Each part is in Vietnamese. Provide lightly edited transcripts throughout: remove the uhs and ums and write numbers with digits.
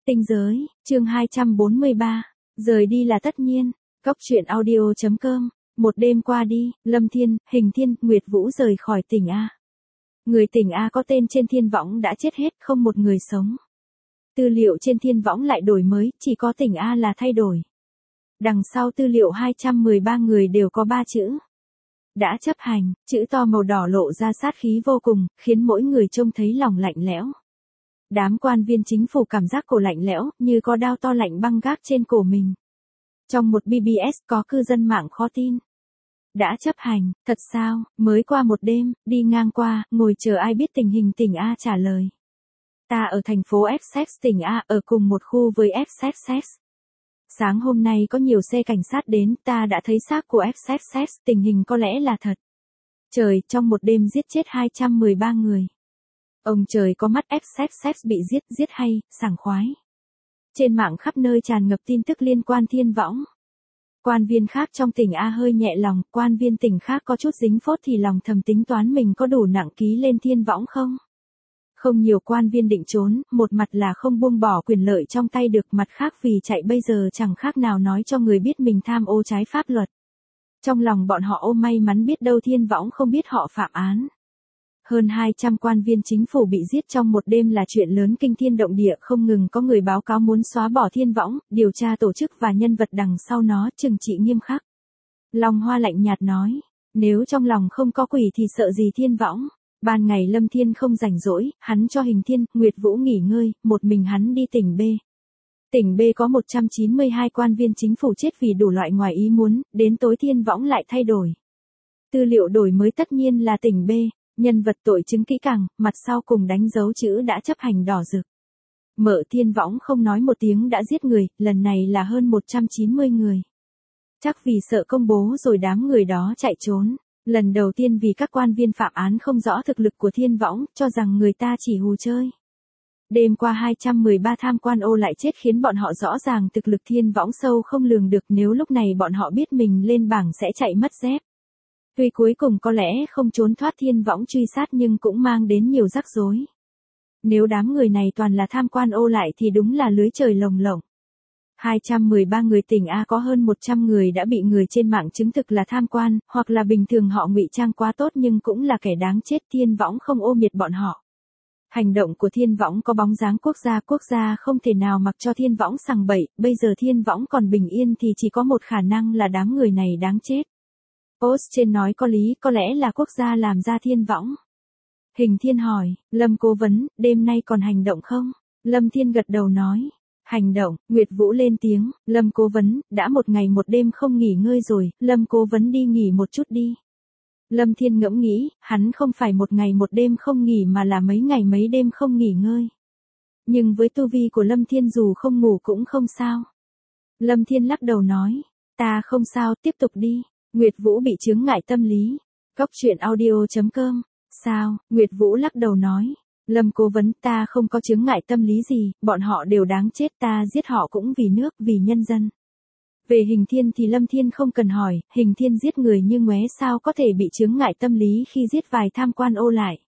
Tinh giới, chương 243, rời đi là tất nhiên. Cóc truyện audio.com. Một đêm qua đi, Lâm Thiên, Hình Thiên, Nguyệt Vũ rời khỏi tỉnh A. Người tỉnh A có tên trên thiên võng đã chết hết, không một người sống. Tư liệu trên thiên võng lại đổi mới, chỉ có tỉnh A là thay đổi. Đằng sau tư liệu 213 người đều có 3 chữ. Đã chấp hành, chữ to màu đỏ lộ ra sát khí vô cùng, khiến mỗi người trông thấy lòng lạnh lẽo. Đám quan viên chính phủ cảm giác cổ lạnh lẽo, như có đao to lạnh băng gác trên cổ mình. Trong một BBS có cư dân mạng khó tin. Đã chấp hành, thật sao, mới qua một đêm, đi ngang qua, ngồi chờ ai biết tình hình tỉnh A trả lời. Ta ở thành phố Essex tỉnh A, ở cùng một khu với Essex. Sáng hôm nay có nhiều xe cảnh sát đến, ta đã thấy xác của Essex, tình hình có lẽ là thật. Trời, trong một đêm giết chết 213 người. Ông trời có mắt, Essex bị giết hay, sảng khoái. Trên mạng khắp nơi tràn ngập tin tức liên quan thiên võng. Quan viên khác trong tỉnh A hơi nhẹ lòng, quan viên tỉnh khác có chút dính phốt thì lòng thầm tính toán mình có đủ nặng ký lên thiên võng không? Không nhiều quan viên định trốn, một mặt là không buông bỏ quyền lợi trong tay được, mặt khác vì chạy bây giờ chẳng khác nào nói cho người biết mình tham ô trái pháp luật. Trong lòng bọn họ ôm may mắn biết đâu thiên võng không biết họ phạm án. Hơn 200 quan viên chính phủ bị giết trong một đêm là chuyện lớn kinh thiên động địa, không ngừng có người báo cáo muốn xóa bỏ thiên võng, điều tra tổ chức và nhân vật đằng sau nó, trừng trị nghiêm khắc. Long Hoa lạnh nhạt nói, nếu trong lòng không có quỷ thì sợ gì thiên võng. Ban ngày Lâm Thiên không rảnh rỗi, hắn cho Hình Thiên, Nguyệt Vũ nghỉ ngơi, một mình hắn đi tỉnh B. Tỉnh B có 192 quan viên chính phủ chết vì đủ loại ngoài ý muốn, đến tối thiên võng lại thay đổi. Tư liệu đổi mới tất nhiên là tỉnh B, nhân vật tội chứng kỹ càng, mặt sau cùng đánh dấu chữ đã chấp hành đỏ rực. Mở thiên võng không nói một tiếng đã giết người, lần này là hơn 190 người. Chắc vì sợ công bố rồi đám người đó chạy trốn. Lần đầu tiên vì các quan viên phạm án không rõ thực lực của thiên võng, cho rằng người ta chỉ hù chơi. Đêm qua 213 tham quan ô lại chết khiến bọn họ rõ ràng thực lực thiên võng sâu không lường được, nếu lúc này bọn họ biết mình lên bảng sẽ chạy mất dép. Tuy cuối cùng có lẽ không trốn thoát thiên võng truy sát nhưng cũng mang đến nhiều rắc rối. Nếu đám người này toàn là tham quan ô lại thì đúng là lưới trời lồng lộng. 213 người tỉnh A có hơn 100 người đã bị người trên mạng chứng thực là tham quan, hoặc là bình thường họ ngụy trang quá tốt nhưng cũng là kẻ đáng chết, thiên võng không ô miệt bọn họ. Hành động của thiên võng có bóng dáng quốc gia không thể nào mặc cho thiên võng sằng bậy, bây giờ thiên võng còn bình yên thì chỉ có một khả năng là đám người này đáng chết. Post trên nói có lý, có lẽ là quốc gia làm ra thiên võng. Hình Thiên hỏi, Lâm cố vấn, đêm nay còn hành động không? Lâm Thiên gật đầu nói. Hành động, Nguyệt Vũ lên tiếng, Lâm cố vấn, đã một ngày một đêm không nghỉ ngơi rồi, Lâm cố vấn đi nghỉ một chút đi. Lâm Thiên ngẫm nghĩ, hắn không phải một ngày một đêm không nghỉ mà là mấy ngày mấy đêm không nghỉ ngơi. Nhưng với tu vi của Lâm Thiên dù không ngủ cũng không sao. Lâm Thiên lắc đầu nói, ta không sao, tiếp tục đi. Nguyệt Vũ bị chướng ngại tâm lý. Cóc truyện audio.com. Sao? Nguyệt Vũ lắc đầu nói. Lâm cố vấn, ta không có chướng ngại tâm lý gì, bọn họ đều đáng chết, ta giết họ cũng vì nước, vì nhân dân. Về Hình Thiên thì Lâm Thiên không cần hỏi, Hình Thiên giết người như ngoé sao có thể bị chướng ngại tâm lý khi giết vài tham quan ô lại.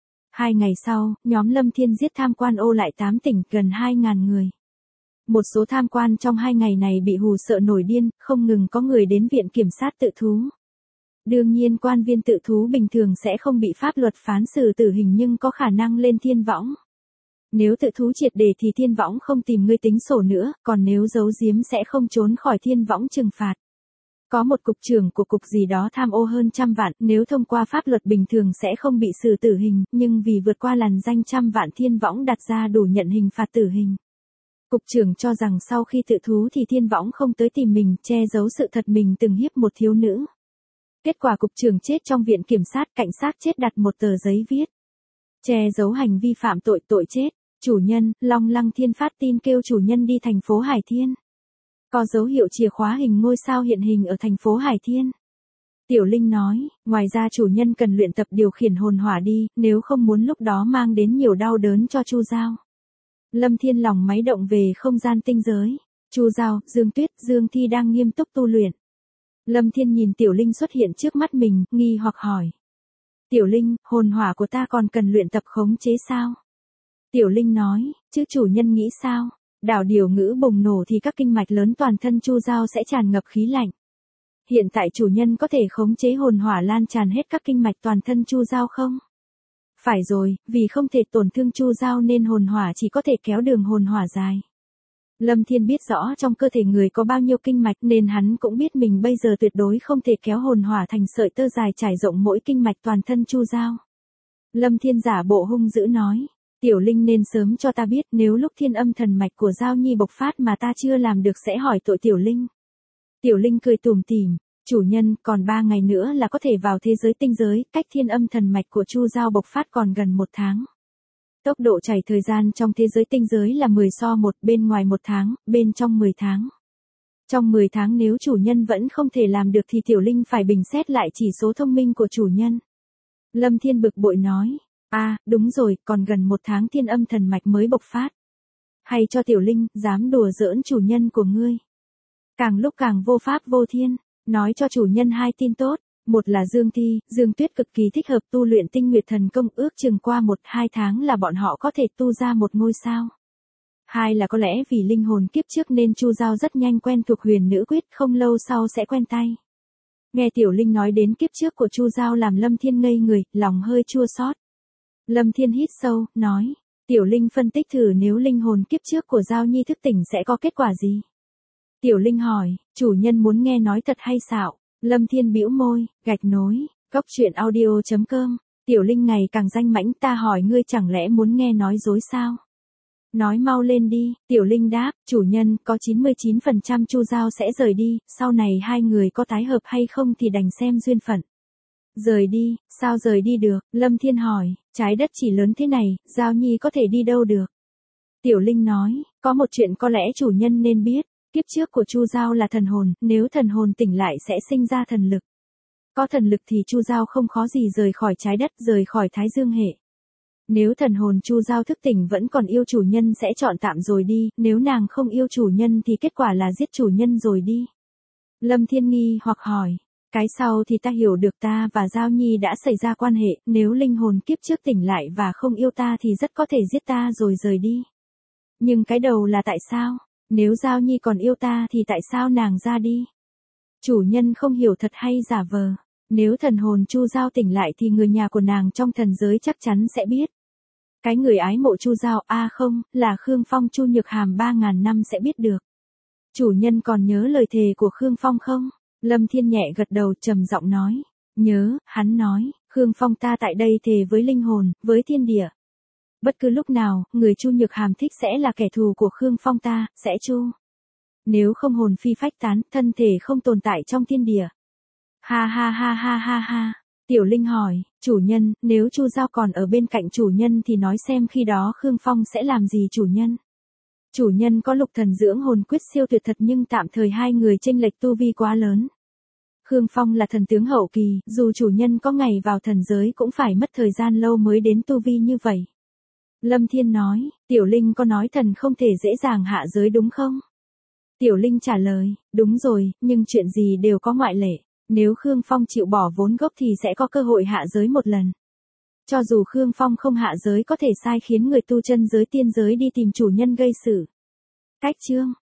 2 ngày sau, nhóm Lâm Thiên giết tham quan ô lại 8 tỉnh, gần 2.000 người. Một số tham quan trong 2 ngày này bị hù sợ nổi điên, không ngừng có người đến viện kiểm sát tự thú. Đương nhiên quan viên tự thú bình thường sẽ không bị pháp luật phán xử tử hình nhưng có khả năng lên thiên võng. Nếu tự thú triệt để thì thiên võng không tìm ngươi tính sổ nữa, còn nếu giấu giếm sẽ không trốn khỏi thiên võng trừng phạt. Có một cục trưởng của cục gì đó tham ô hơn 100 vạn, nếu thông qua pháp luật bình thường sẽ không bị xử tử hình, nhưng vì vượt qua làn danh 100 vạn thiên võng đặt ra đủ nhận hình phạt tử hình. Cục trưởng cho rằng sau khi tự thú thì thiên võng không tới tìm mình, che giấu sự thật mình từng hiếp một thiếu nữ. Kết quả cục trưởng chết trong viện kiểm sát, cảnh sát chết đặt một tờ giấy viết. Che giấu hành vi phạm tội, tội chết. Chủ nhân, Long Lăng Thiên phát tin kêu chủ nhân đi thành phố Hải Thiên. Có dấu hiệu chìa khóa hình ngôi sao hiện hình ở thành phố Hải Thiên. Tiểu Linh nói, ngoài ra chủ nhân cần luyện tập điều khiển hồn hỏa đi, nếu không muốn lúc đó mang đến nhiều đau đớn cho Chu Giao. Lâm Thiên lòng máy động về không gian tinh giới. Chu Giao, Dương Tuyết, Dương Thi đang nghiêm túc tu luyện. Lâm Thiên nhìn Tiểu Linh xuất hiện trước mắt mình, nghi hoặc hỏi. Tiểu Linh, hồn hỏa của ta còn cần luyện tập khống chế sao? Tiểu Linh nói, chứ chủ nhân nghĩ sao? Đảo điều ngữ bùng nổ thì các kinh mạch lớn toàn thân Chu Giao sẽ tràn ngập khí lạnh. Hiện tại chủ nhân có thể khống chế hồn hỏa lan tràn hết các kinh mạch toàn thân Chu Giao không? Phải rồi, vì không thể tổn thương Chu Giao nên hồn hỏa chỉ có thể kéo đường hồn hỏa dài. Lâm Thiên biết rõ trong cơ thể người có bao nhiêu kinh mạch nên hắn cũng biết mình bây giờ tuyệt đối không thể kéo hồn hỏa thành sợi tơ dài trải rộng mỗi kinh mạch toàn thân Chu Giao. Lâm Thiên giả bộ hung dữ nói, Tiểu Linh nên sớm cho ta biết, nếu lúc thiên âm thần mạch của Giao Nhi bộc phát mà ta chưa làm được sẽ hỏi tội Tiểu Linh. Tiểu Linh cười tủm tỉm, chủ nhân, còn 3 ngày nữa là có thể vào thế giới tinh giới, cách thiên âm thần mạch của Chu Giao bộc phát còn gần 1 tháng. Tốc độ chảy thời gian trong thế giới tinh giới là 10:1, bên ngoài 1 tháng, bên trong 10 tháng. Trong 10 tháng nếu chủ nhân vẫn không thể làm được thì Tiểu Linh phải bình xét lại chỉ số thông minh của chủ nhân. Lâm Thiên bực bội nói, đúng rồi, còn gần 1 tháng thiên âm thần mạch mới bộc phát. Hay cho Tiểu Linh, dám đùa giỡn chủ nhân của ngươi. Càng lúc càng vô pháp vô thiên, nói cho chủ nhân 2 tin tốt. Một là Dương Thi, Dương Tuyết cực kỳ thích hợp tu luyện tinh nguyệt thần công, ước chừng qua 1-2 tháng là bọn họ có thể tu ra một ngôi sao. 2 là có lẽ vì linh hồn kiếp trước nên Chu Giao rất nhanh quen thuộc huyền nữ quyết, không lâu sau sẽ quen tay. Nghe Tiểu Linh nói đến kiếp trước của Chu Giao làm Lâm Thiên ngây người, lòng hơi chua xót. Lâm Thiên hít sâu, nói, Tiểu Linh phân tích thử nếu linh hồn kiếp trước của Giao Nhi thức tỉnh sẽ có kết quả gì? Tiểu Linh hỏi, chủ nhân muốn nghe nói thật hay xạo? Lâm Thiên bĩu môi, gạch nối, cốc truyện audio.com, Tiểu Linh ngày càng danh mãnh, ta hỏi ngươi chẳng lẽ muốn nghe nói dối sao? Nói mau lên đi, Tiểu Linh đáp, chủ nhân, có 99% Chu Giao sẽ rời đi, sau này 2 người có tái hợp hay không thì đành xem duyên phận. Rời đi, sao rời đi được? Lâm Thiên hỏi, trái đất chỉ lớn thế này, Giao Nhi có thể đi đâu được? Tiểu Linh nói, có một chuyện có lẽ chủ nhân nên biết. Kiếp trước của Chu Giao là thần hồn, nếu thần hồn tỉnh lại sẽ sinh ra thần lực. Có thần lực thì Chu Giao không khó gì rời khỏi trái đất, rời khỏi Thái Dương hệ. Nếu thần hồn Chu Giao thức tỉnh vẫn còn yêu chủ nhân sẽ chọn tạm rồi đi, nếu nàng không yêu chủ nhân thì kết quả là giết chủ nhân rồi đi. Lâm Thiên nghi hoặc hỏi, cái sau thì ta hiểu được, ta và Giao Nhi đã xảy ra quan hệ, nếu linh hồn kiếp trước tỉnh lại và không yêu ta thì rất có thể giết ta rồi rời đi. Nhưng cái đầu là tại sao? Nếu Giao Nhi còn yêu ta thì tại sao nàng ra đi? Chủ nhân không hiểu thật hay giả vờ. Nếu thần hồn Chu Giao tỉnh lại thì người nhà của nàng trong thần giới chắc chắn sẽ biết. Cái người ái mộ Chu Giao, không, là Khương Phong Chu Nhược Hàm 3.000 năm sẽ biết được. Chủ nhân còn nhớ lời thề của Khương Phong không? Lâm Thiên nhẹ gật đầu trầm giọng nói. Nhớ, hắn nói, Khương Phong ta tại đây thề với linh hồn, với thiên địa. Bất cứ lúc nào, người Chu Nhược Hàm thích sẽ là kẻ thù của Khương Phong ta, sẽ chu. Nếu không hồn phi phách tán, thân thể không tồn tại trong thiên địa. Ha ha ha ha ha ha. Tiểu Linh hỏi, chủ nhân, nếu Chu Giao còn ở bên cạnh chủ nhân thì nói xem khi đó Khương Phong sẽ làm gì chủ nhân. Chủ nhân có lục thần dưỡng hồn quyết siêu tuyệt thật nhưng tạm thời 2 người chênh lệch tu vi quá lớn. Khương Phong là thần tướng hậu kỳ, dù chủ nhân có ngày vào thần giới cũng phải mất thời gian lâu mới đến tu vi như vậy. Lâm Thiên nói, Tiểu Linh có nói thần không thể dễ dàng hạ giới đúng không? Tiểu Linh trả lời, đúng rồi, nhưng chuyện gì đều có ngoại lệ. Nếu Khương Phong chịu bỏ vốn gốc thì sẽ có cơ hội hạ giới một lần. Cho dù Khương Phong không hạ giới có thể sai khiến người tu chân giới tiên giới đi tìm chủ nhân gây sự. Cách chương